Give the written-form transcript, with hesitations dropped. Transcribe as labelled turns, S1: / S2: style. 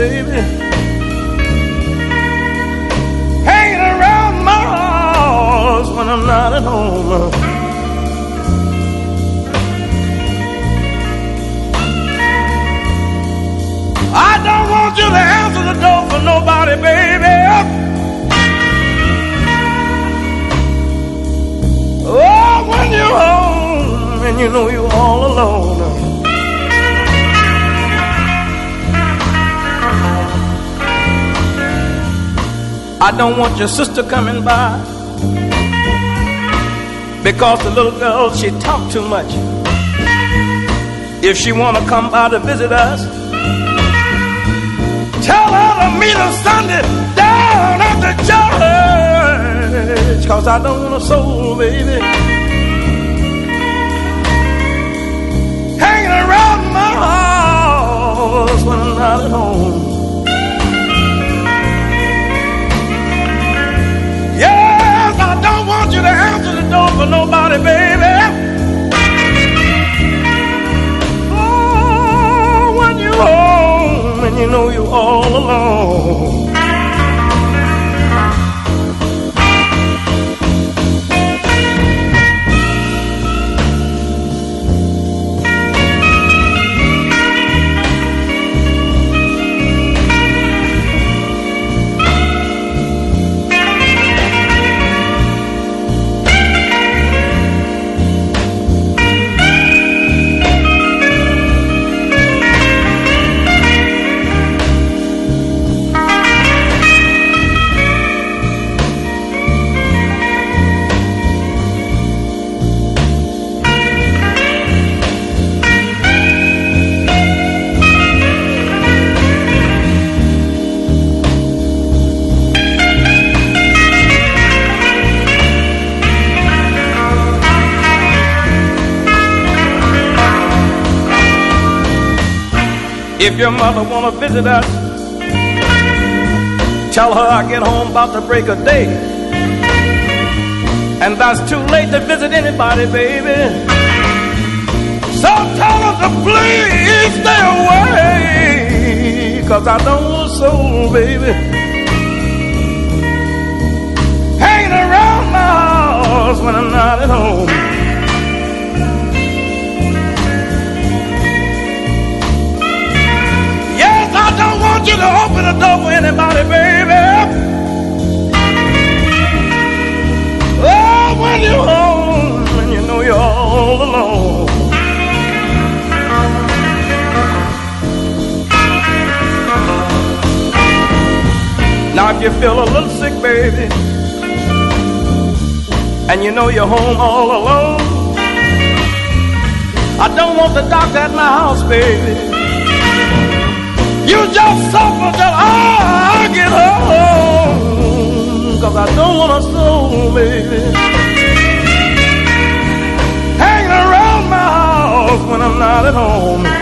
S1: baby. Hanging around my house when I'm not at home. I don't want you to answer the door for nobody, baby. Oh, when you're home and you know you're all alone. I don't want your sister coming by because the little girl, she talk too much. If she wanna come by to visit us, tell her to meet us Sunday down at the church, 'cause I don't want a soul, baby, hanging around my house when I'm not at home. Yes, I don't want you to answer the door for nobody, baby. Oh, when you're home and you know you're all alone. If your mother wanna visit us, tell her I get home about the break of day, and that's too late to visit anybody, baby. So tell her to please stay away, 'cause I don't want a soul, baby, hanging around my house when I'm not at home. I don't want you to open the door for anybody, baby. Oh, when you're home and you know you're all alone. Now if you feel a little sick, baby, and you know you're home all alone, I don't want the doctor at my house, baby. You just suffer till I get home, 'cause I don't want a soul, baby, hanging around my house when I'm not at home.